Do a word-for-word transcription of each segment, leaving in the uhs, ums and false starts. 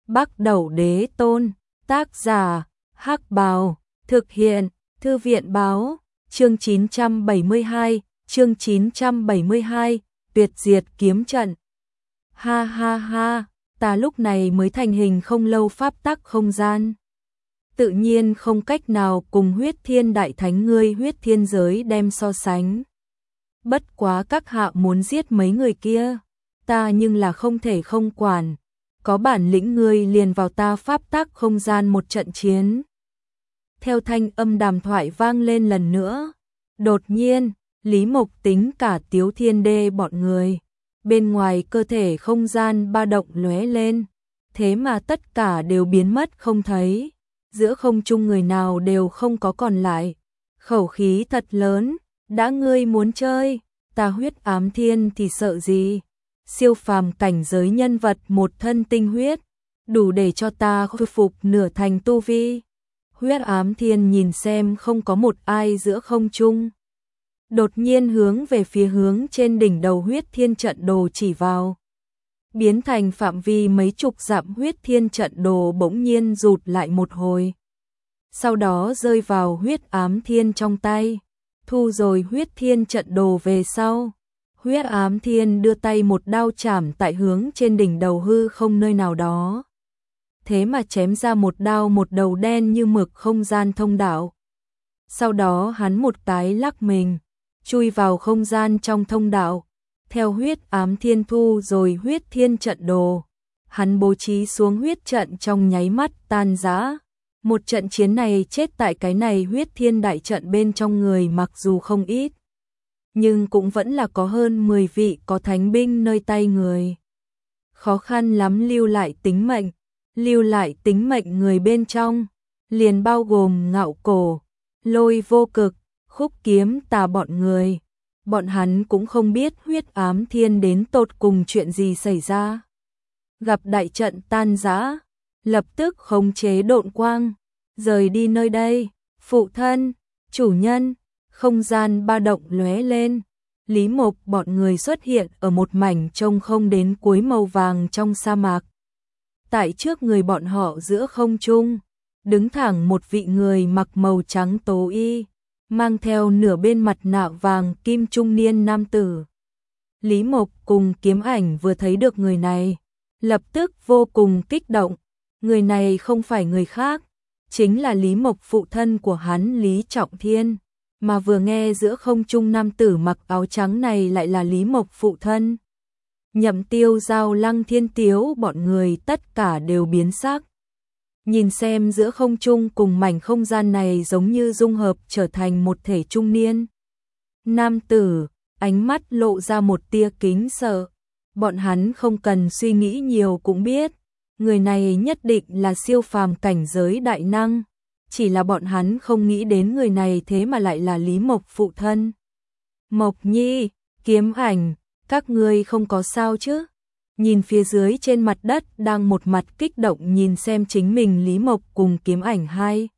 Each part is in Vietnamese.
Bắc Đẩu Đế Tôn, tác giả, Hắc Bào, thực hiện, Thư viện báo, chương chín trăm bảy mươi hai, chương chín trăm bảy mươi hai, tuyệt diệt kiếm trận. Ha ha ha, ta lúc này mới thành hình không lâu pháp tắc không gian. Tự nhiên không cách nào cùng huyết thiên đại thánh ngươi huyết thiên giới đem so sánh. Bất quá các hạ muốn giết mấy người kia, ta nhưng là không thể không quản. Có bản lĩnh ngươi liền vào ta pháp tắc không gian một trận chiến. Theo thanh âm đàm thoại vang lên lần nữa. Đột nhiên, Lý Mộc tính cả Tiếu Thiên Đê bọn người. Bên ngoài cơ thể không gian ba động lóe lên. Thế mà tất cả đều biến mất không thấy. Giữa không trung người nào đều không có còn lại. Khẩu khí thật lớn, đã ngươi muốn chơi, ta huyết ám thiên thì sợ gì? Siêu phàm cảnh giới nhân vật một thân tinh huyết, đủ để cho ta khôi phục nửa thành tu vi. Huyết ám thiên nhìn xem không có một ai giữa không trung. Đột nhiên hướng về phía hướng trên đỉnh đầu huyết thiên trận đồ chỉ vào. Biến thành phạm vi mấy chục dặm huyết thiên trận đồ bỗng nhiên rụt lại một hồi. Sau đó rơi vào huyết ám thiên trong tay. Thu rồi huyết thiên trận đồ về sau. Huyết ám thiên đưa tay một đao chảm tại hướng trên đỉnh đầu hư không nơi nào đó. Thế mà chém ra một đao một đầu đen như mực không gian thông đạo. Sau đó hắn một cái lắc mình, chui vào không gian trong thông đạo. Theo huyết ám thiên thu rồi huyết thiên trận đồ. Hắn bố trí xuống huyết trận trong nháy mắt tan rã. Một trận chiến này chết tại cái này huyết thiên đại trận bên trong người mặc dù không ít. Nhưng cũng vẫn là có hơn mười vị có thánh binh nơi tay người. Khó khăn lắm lưu lại tính mệnh, lưu lại tính mệnh người bên trong, liền bao gồm Ngạo Cổ, Lôi Vô Cực, Khúc Kiếm Tà bọn người. Bọn hắn cũng không biết huyết ám thiên đến tột cùng chuyện gì xảy ra. Gặp đại trận tan rã, lập tức khống chế độn quang, rời đi nơi đây. Phụ thân, chủ nhân, không gian ba động lóe lên. Lý Mộc bọn người xuất hiện ở một mảnh trông không đến cuối màu vàng trong sa mạc. Tại trước người bọn họ giữa không trung, đứng thẳng một vị người mặc màu trắng tố y, mang theo nửa bên mặt nạ vàng kim trung niên nam tử. Lý Mộc cùng Kiếm Ảnh vừa thấy được người này, lập tức vô cùng kích động. Người này không phải người khác, chính là Lý Mộc phụ thân của hắn Lý Trọng Thiên. Mà vừa nghe giữa không trung nam tử mặc áo trắng này lại là Lý Mộc phụ thân. Nhậm Tiêu, Giao, Lăng Thiên Tiếu bọn người tất cả đều biến sắc. Nhìn xem giữa không trung cùng mảnh không gian này giống như dung hợp trở thành một thể trung niên. Nam tử, ánh mắt lộ ra một tia kính sợ. Bọn hắn không cần suy nghĩ nhiều cũng biết, người này nhất định là siêu phàm cảnh giới đại năng. Chỉ là bọn hắn không nghĩ đến người này thế mà lại là Lý Mộc phụ thân. Mộc Nhi, Kiếm Ảnh, các ngươi không có sao chứ? Nhìn phía dưới trên mặt đất đang một mặt kích động nhìn xem chính mình Lý Mộc cùng Kiếm Ảnh hai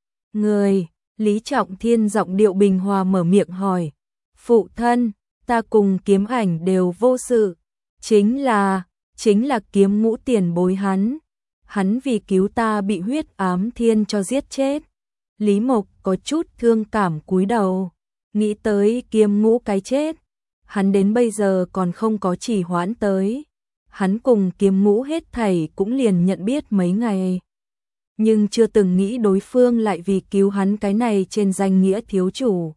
người. Lý Trọng Thiên giọng điệu bình hòa mở miệng hỏi. Phụ thân, ta cùng Kiếm Ảnh đều vô sự. Chính là, chính là Kiếm Ngũ tiền bối hắn. Hắn vì cứu ta bị huyết ám thiên cho giết chết. Lý Mộc có chút thương cảm cúi đầu, nghĩ tới Kiếm Ngũ cái chết. Hắn đến bây giờ còn không có chỉ hoãn tới. Hắn cùng Kiếm Ngũ hết thảy cũng liền nhận biết mấy ngày. Nhưng chưa từng nghĩ đối phương lại vì cứu hắn cái này trên danh nghĩa thiếu chủ.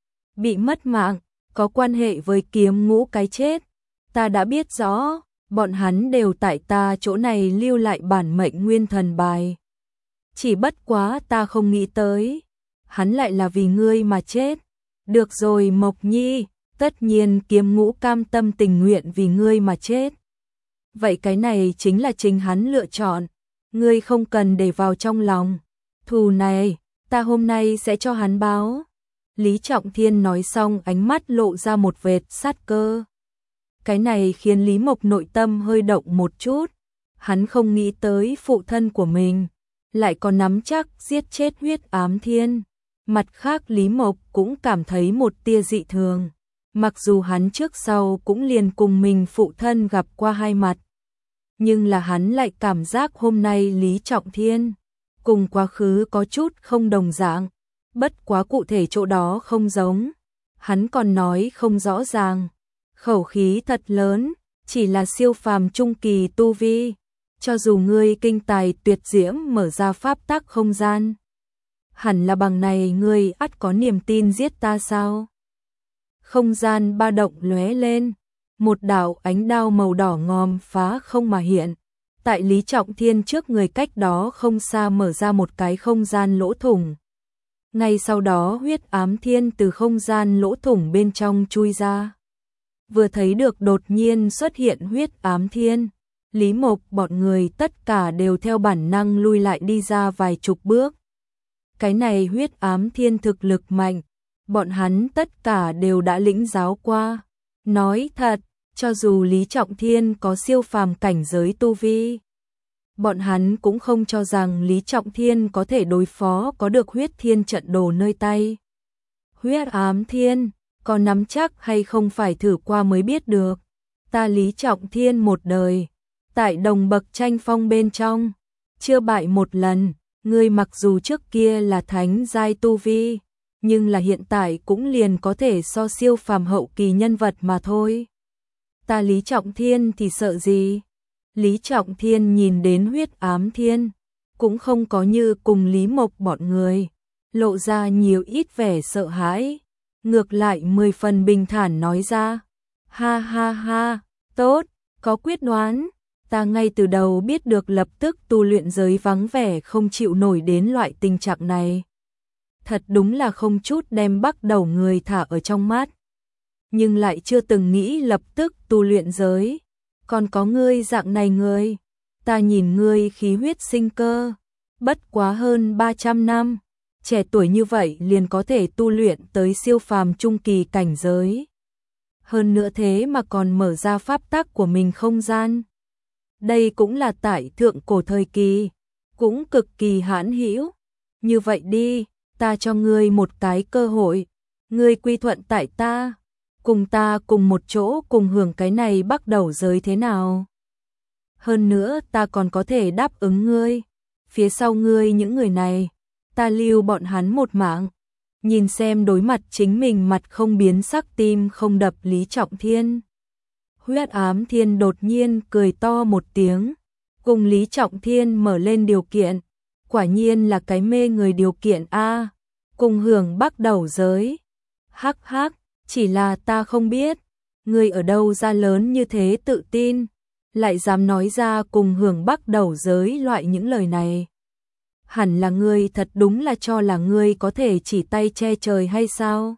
Bị mất mạng, có quan hệ với Kiếm Ngũ cái chết. Ta đã biết rõ. Bọn hắn đều tại ta chỗ này lưu lại bản mệnh nguyên thần bài. Chỉ bất quá ta không nghĩ tới. Hắn lại là vì ngươi mà chết. Được rồi Mộc Nhi, tất nhiên Kiếm Ngũ cam tâm tình nguyện vì ngươi mà chết. Vậy cái này chính là chính hắn lựa chọn. Ngươi không cần để vào trong lòng. Thù này, ta hôm nay sẽ cho hắn báo. Lý Trọng Thiên nói xong ánh mắt lộ ra một vệt sát cơ. Cái này khiến Lý Mộc nội tâm hơi động một chút. Hắn không nghĩ tới phụ thân của mình lại có nắm chắc giết chết huyết ám thiên. Mặt khác Lý Mộc cũng cảm thấy một tia dị thường. Mặc dù hắn trước sau cũng liền cùng mình phụ thân gặp qua hai mặt. nhưng là hắn lại cảm giác hôm nay Lý Trọng Thiên cùng quá khứ có chút không đồng dạng, bất quá cụ thể chỗ đó không giống, hắn còn nói không rõ ràng, khẩu khí thật lớn, chỉ là siêu phàm trung kỳ tu vi, cho dù ngươi kinh tài tuyệt diễm mở ra pháp tắc không gian, hẳn là bằng này ngươi ắt có niềm tin giết ta sao? Không gian ba động lóe lên, một đạo ánh đao màu đỏ ngòm phá không mà hiện, tại Lý Trọng Thiên trước người cách đó không xa mở ra một cái không gian lỗ thủng. Ngay sau đó huyết ám thiên từ không gian lỗ thủng bên trong chui ra. Vừa thấy được đột nhiên xuất hiện huyết ám thiên, Lý Mộc bọn người tất cả đều theo bản năng lui lại đi ra vài chục bước. Cái này huyết ám thiên thực lực mạnh, bọn hắn tất cả đều đã lĩnh giáo qua. Nói thật, cho dù Lý Trọng Thiên có siêu phàm cảnh giới tu vi, bọn hắn cũng không cho rằng Lý Trọng Thiên có thể đối phó có được huyết thiên trận đồ nơi tay. Huyết ám thiên, có nắm chắc hay không phải thử qua mới biết được. Ta Lý Trọng Thiên một đời, tại đồng bậc tranh phong bên trong, chưa bại một lần, ngươi mặc dù trước kia là thánh giai tu vi, nhưng là hiện tại cũng liền có thể so siêu phàm hậu kỳ nhân vật mà thôi. Ta Lý Trọng Thiên thì sợ gì? Lý Trọng Thiên nhìn đến huyết ám thiên, cũng không có như cùng Lý Mộc bọn người, lộ ra nhiều ít vẻ sợ hãi, ngược lại mười phần bình thản nói ra, ha ha ha, tốt, có quyết đoán, ta ngay từ đầu biết được lập tức tu luyện giới vắng vẻ không chịu nổi đến loại tình trạng này. Thật đúng là không chút đem bắt đầu người thả ở trong mắt, nhưng lại chưa từng nghĩ lập tức tu luyện giới. Còn có ngươi dạng này ngươi, ta nhìn ngươi khí huyết sinh cơ, bất quá hơn ba trăm năm, trẻ tuổi như vậy liền có thể tu luyện tới siêu phàm trung kỳ cảnh giới. Hơn nữa thế mà còn mở ra pháp tắc của mình không gian. Đây cũng là tại thượng cổ thời kỳ, cũng cực kỳ hãn hữu. Như vậy đi, ta cho ngươi một cái cơ hội, ngươi quy thuận tại ta, cùng ta cùng một chỗ cùng hưởng cái này bắt đầu giới thế nào? Hơn nữa ta còn có thể đáp ứng ngươi, phía sau ngươi những người này, ta lưu bọn hắn một mạng. Nhìn xem đối mặt chính mình mặt không biến sắc tim không đập Lý Trọng Thiên. Huyết ám thiên đột nhiên cười to một tiếng, cùng Lý Trọng Thiên mở lên điều kiện, quả nhiên là cái mê người điều kiện A, cùng hưởng bắt đầu giới. Hắc hắc, chỉ là ta không biết, ngươi ở đâu ra lớn như thế tự tin, lại dám nói ra cùng hưởng bắt đầu giới loại những lời này. Hẳn là ngươi thật đúng là cho là ngươi có thể chỉ tay che trời hay sao?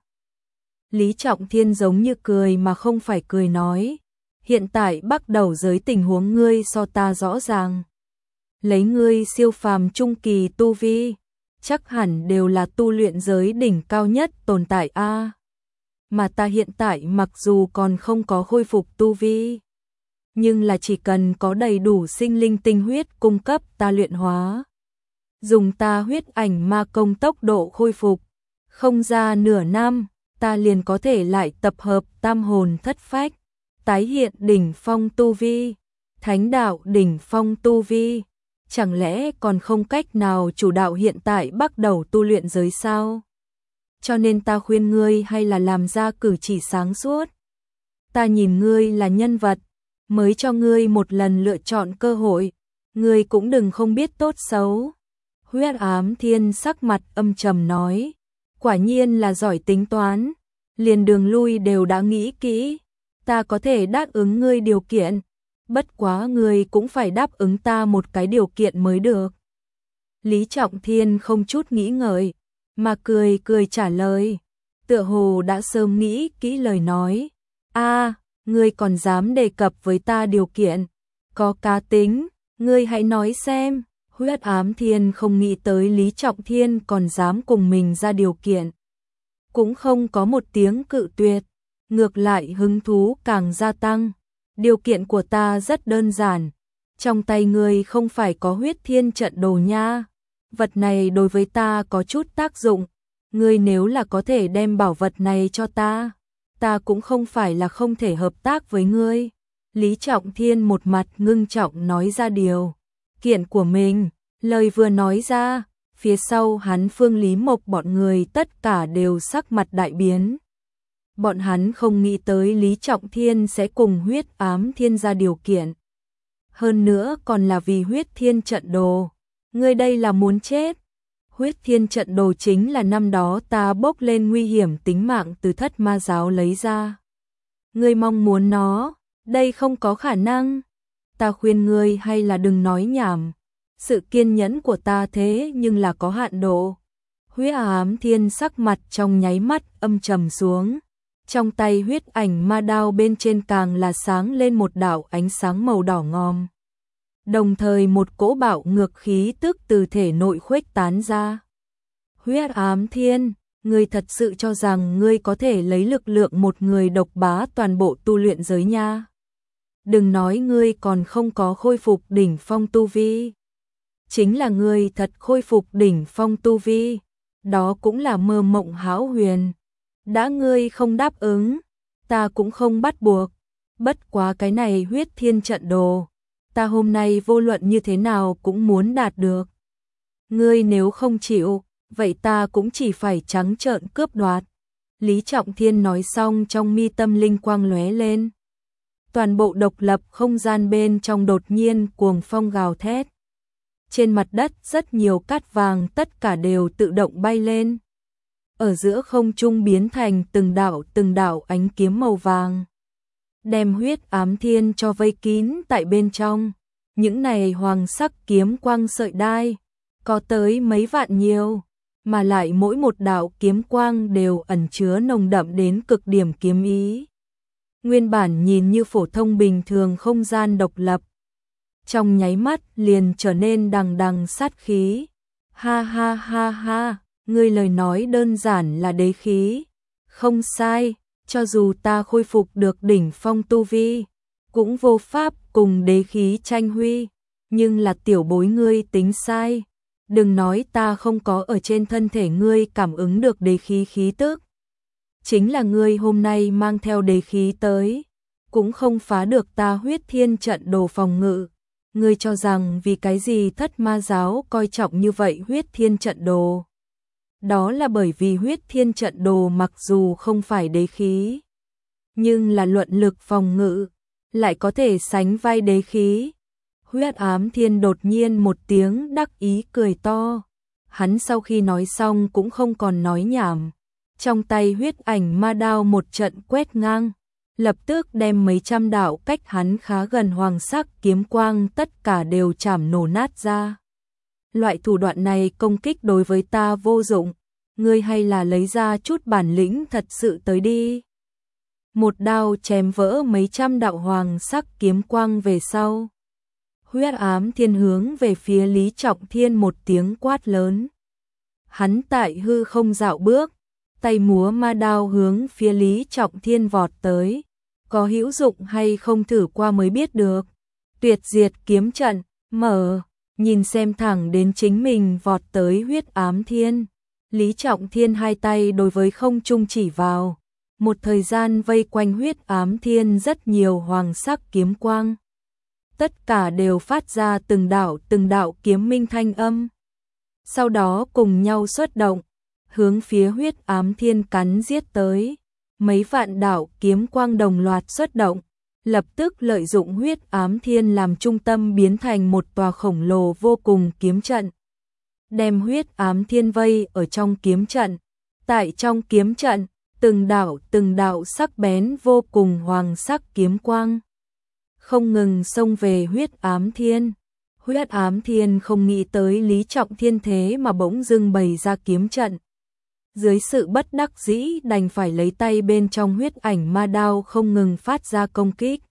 Lý Trọng Thiên giống như cười mà không phải cười nói, hiện tại bắt đầu giới tình huống ngươi so ta rõ ràng. Lấy ngươi siêu phàm trung kỳ tu vi, chắc hẳn đều là tu luyện giới đỉnh cao nhất tồn tại a. Mà ta hiện tại mặc dù còn không có khôi phục tu vi, nhưng là chỉ cần có đầy đủ sinh linh tinh huyết cung cấp ta luyện hóa, dùng ta huyết ảnh ma công tốc độ khôi phục, không ra nửa năm, ta liền có thể lại tập hợp tam hồn thất phách, tái hiện đỉnh phong tu vi, thánh đạo đỉnh phong tu vi, chẳng lẽ còn không cách nào chủ đạo hiện tại bắt đầu tu luyện giới sao? Cho nên ta khuyên ngươi hay là làm ra cử chỉ sáng suốt. Ta nhìn ngươi là nhân vật, mới cho ngươi một lần lựa chọn cơ hội, ngươi cũng đừng không biết tốt xấu. Huyết ám thiên sắc mặt âm trầm nói, quả nhiên là giỏi tính toán, liền đường lui đều đã nghĩ kỹ, ta có thể đáp ứng ngươi điều kiện, bất quá ngươi cũng phải đáp ứng ta một cái điều kiện mới được. Lý Trọng Thiên không chút nghĩ ngợi, mà cười cười trả lời, tựa hồ đã sớm nghĩ kỹ lời nói, a, ngươi còn dám đề cập với ta điều kiện, có cá tính, ngươi hãy nói xem. Huyết ám thiên không nghĩ tới Lý Trọng Thiên còn dám cùng mình ra điều kiện. Cũng không có một tiếng cự tuyệt, ngược lại hứng thú càng gia tăng. Điều kiện của ta rất đơn giản, trong tay ngươi không phải có huyết thiên trận đồ nha. Vật này đối với ta có chút tác dụng, ngươi nếu là có thể đem bảo vật này cho ta, ta cũng không phải là không thể hợp tác với ngươi. Lý Trọng Thiên một mặt ngưng trọng nói ra điều kiện của mình, lời vừa nói ra, phía sau hắn Phương Lý Mộc bọn người tất cả đều sắc mặt đại biến. Bọn hắn không nghĩ tới Lý Trọng Thiên sẽ cùng Huyết Ám Thiên ra điều kiện. Hơn nữa còn là vì Huyết Thiên trận đồ. Ngươi đây là muốn chết. Huyết Thiên trận đồ chính là năm đó ta bốc lên nguy hiểm tính mạng từ Thất Ma giáo lấy ra. Ngươi mong muốn nó, đây không có khả năng. Ta khuyên ngươi hay là đừng nói nhảm. Sự kiên nhẫn của ta thế nhưng là có hạn độ. Huyết Ám Thiên sắc mặt trong nháy mắt âm trầm xuống. Trong tay huyết ảnh ma đao bên trên càng là sáng lên một đạo ánh sáng màu đỏ ngòm. Đồng thời một cỗ bạo ngược khí tức từ thể nội khuếch tán ra. Huyết Ám Thiên, ngươi thật sự cho rằng ngươi có thể lấy lực lượng một người độc bá toàn bộ tu luyện giới nha. Đừng nói ngươi còn không có khôi phục đỉnh phong tu vi. Chính là ngươi thật khôi phục đỉnh phong tu vi, đó cũng là mơ mộng hão huyền. Đã ngươi không đáp ứng, ta cũng không bắt buộc. Bất quá cái này Huyết Thiên trận đồ, ta hôm nay vô luận như thế nào cũng muốn đạt được. Ngươi nếu không chịu, vậy ta cũng chỉ phải trắng trợn cướp đoạt. Lý Trọng Thiên nói xong trong mi tâm linh quang lóe lên. Toàn bộ độc lập không gian bên trong đột nhiên cuồng phong gào thét. Trên mặt đất rất nhiều cát vàng tất cả đều tự động bay lên. Ở giữa không trung biến thành từng đạo từng đạo ánh kiếm màu vàng. Đem Huyết Ám Thiên cho vây kín tại bên trong. Những này hoàng sắc kiếm quang sợi đai, có tới mấy vạn nhiều, mà lại mỗi một đạo kiếm quang đều ẩn chứa nồng đậm đến cực điểm kiếm ý. Nguyên bản nhìn như phổ thông bình thường không gian độc lập, trong nháy mắt liền trở nên đằng đằng sát khí. Ha ha ha ha, ngươi lời nói đơn giản là đế khí. Không sai, cho dù ta khôi phục được đỉnh phong tu vi, cũng vô pháp cùng đế khí tranh huy, nhưng là tiểu bối ngươi tính sai. Đừng nói ta không có ở trên thân thể ngươi cảm ứng được đế khí khí tức. Chính là ngươi hôm nay mang theo đế khí tới, cũng không phá được ta Huyết Thiên trận đồ phòng ngự. Ngươi cho rằng vì cái gì Thất Ma giáo coi trọng như vậy Huyết Thiên trận đồ? Đó là bởi vì Huyết Thiên trận đồ mặc dù không phải đế khí, nhưng là luận lực phòng ngự, lại có thể sánh vai đế khí. Huyết Ám Thiên đột nhiên một tiếng đắc ý cười to. Hắn sau khi nói xong cũng không còn nói nhảm. Trong tay huyết ảnh ma đao một trận quét ngang, lập tức đem mấy trăm đạo cách hắn khá gần hoàng sắc kiếm quang tất cả đều chảm nổ nát ra. Loại thủ đoạn này công kích đối với ta vô dụng, ngươi hay là lấy ra chút bản lĩnh thật sự tới đi. Một đao chém vỡ mấy trăm đạo hoàng sắc kiếm quang về sau. Huyết Ám Thiên hướng về phía Lý Trọng Thiên một tiếng quát lớn. Hắn tại hư không dạo bước, tay múa ma đao hướng phía Lý Trọng Thiên vọt tới. Có hữu dụng hay không thử qua mới biết được. Tuyệt diệt kiếm trận, mở, nhìn xem thẳng đến chính mình vọt tới Huyết Ám Thiên. Lý Trọng Thiên hai tay đối với không trung chỉ vào. Một thời gian vây quanh Huyết Ám Thiên rất nhiều hoàng sắc kiếm quang. Tất cả đều phát ra từng đạo từng đạo kiếm minh thanh âm. Sau đó cùng nhau xuất động, hướng phía Huyết Ám Thiên cắn giết tới. Mấy vạn đạo kiếm quang đồng loạt xuất động, lập tức lợi dụng Huyết Ám Thiên làm trung tâm biến thành một tòa khổng lồ vô cùng kiếm trận. Đem Huyết Ám Thiên vây ở trong kiếm trận. Tại trong kiếm trận, từng đạo từng đạo sắc bén vô cùng hoàng sắc kiếm quang không ngừng xông về Huyết Ám Thiên. Huyết Ám Thiên không nghĩ tới Lý Trọng Thiên thế mà bỗng dưng bày ra kiếm trận. Dưới sự bất đắc dĩ đành phải lấy tay bên trong huyết ảnh ma đao không ngừng phát ra công kích.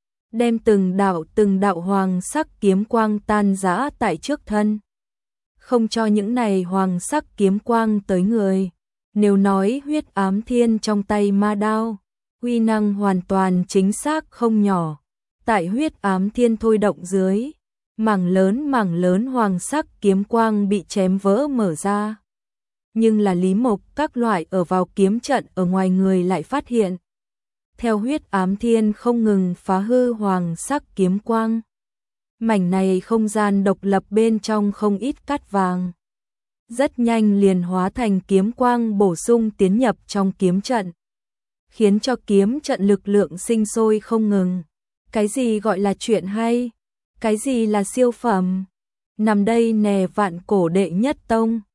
Đem từng đạo từng đạo hoàng sắc kiếm quang tan rã tại trước thân. Không cho những này hoàng sắc kiếm quang tới người. Nếu nói Huyết Ám Thiên trong tay ma đao, uy năng hoàn toàn chính xác không nhỏ. Tại Huyết Ám Thiên thôi động dưới, mảng lớn mảng lớn hoàng sắc kiếm quang bị chém vỡ mở ra. Nhưng là Lý Mộc các loại ở vào kiếm trận ở ngoài người lại phát hiện. theo huyết ám thiên không ngừng phá hư hoàng sắc kiếm quang. Mảnh này không gian độc lập bên trong không ít cát vàng. Rất nhanh liền hóa thành kiếm quang bổ sung tiến nhập trong kiếm trận, khiến cho kiếm trận lực lượng sinh sôi không ngừng. Cái gì gọi là chuyện hay? Cái gì là siêu phẩm? Nằm đây nè, vạn cổ đệ nhất tông.